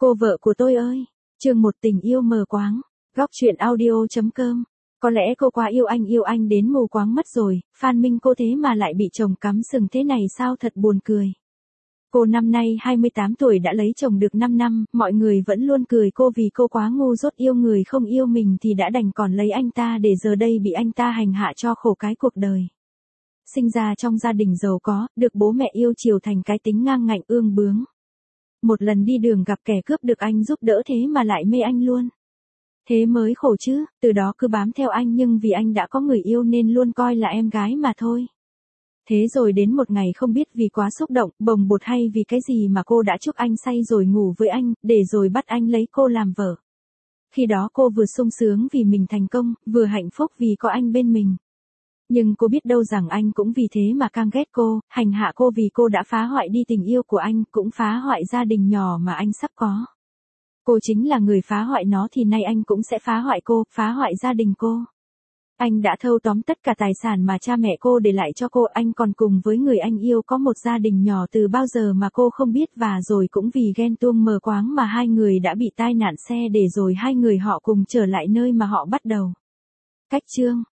Cô vợ của tôi ơi, chương 1 tình yêu mờ quáng, góc truyện audio.com. Có lẽ cô quá yêu anh đến mù quáng mất rồi, Phan Minh cô thế mà lại bị chồng cắm sừng thế này sao, thật buồn cười. Cô năm nay 28 tuổi đã lấy chồng được 5 năm, mọi người vẫn luôn cười cô vì cô quá ngu dốt, yêu người không yêu mình thì đã đành còn lấy anh ta, để giờ đây bị anh ta hành hạ cho khổ cái cuộc đời. Sinh ra trong gia đình giàu có, được bố mẹ yêu chiều thành cái tính ngang ngạnh ương bướng. Một lần đi đường gặp kẻ cướp được anh giúp đỡ thế mà lại mê anh luôn. Thế mới khổ chứ, từ đó cứ bám theo anh nhưng vì anh đã có người yêu nên luôn coi là em gái mà thôi. Thế rồi đến một ngày không biết vì quá xúc động, bồng bột hay vì cái gì mà cô đã chuốc anh say rồi ngủ với anh, để rồi bắt anh lấy cô làm vợ. Khi đó cô vừa sung sướng vì mình thành công, vừa hạnh phúc vì có anh bên mình. Nhưng cô biết đâu rằng anh cũng vì thế mà càng ghét cô, hành hạ cô vì cô đã phá hoại đi tình yêu của anh, cũng phá hoại gia đình nhỏ mà anh sắp có. Cô chính là người phá hoại nó thì nay anh cũng sẽ phá hoại cô, phá hoại gia đình cô. Anh đã thâu tóm tất cả tài sản mà cha mẹ cô để lại cho cô, anh còn cùng với người anh yêu có một gia đình nhỏ từ bao giờ mà cô không biết, và rồi cũng vì ghen tuông mờ quáng mà hai người đã bị tai nạn xe, để rồi hai người họ cùng trở lại nơi mà họ bắt đầu. Cách chương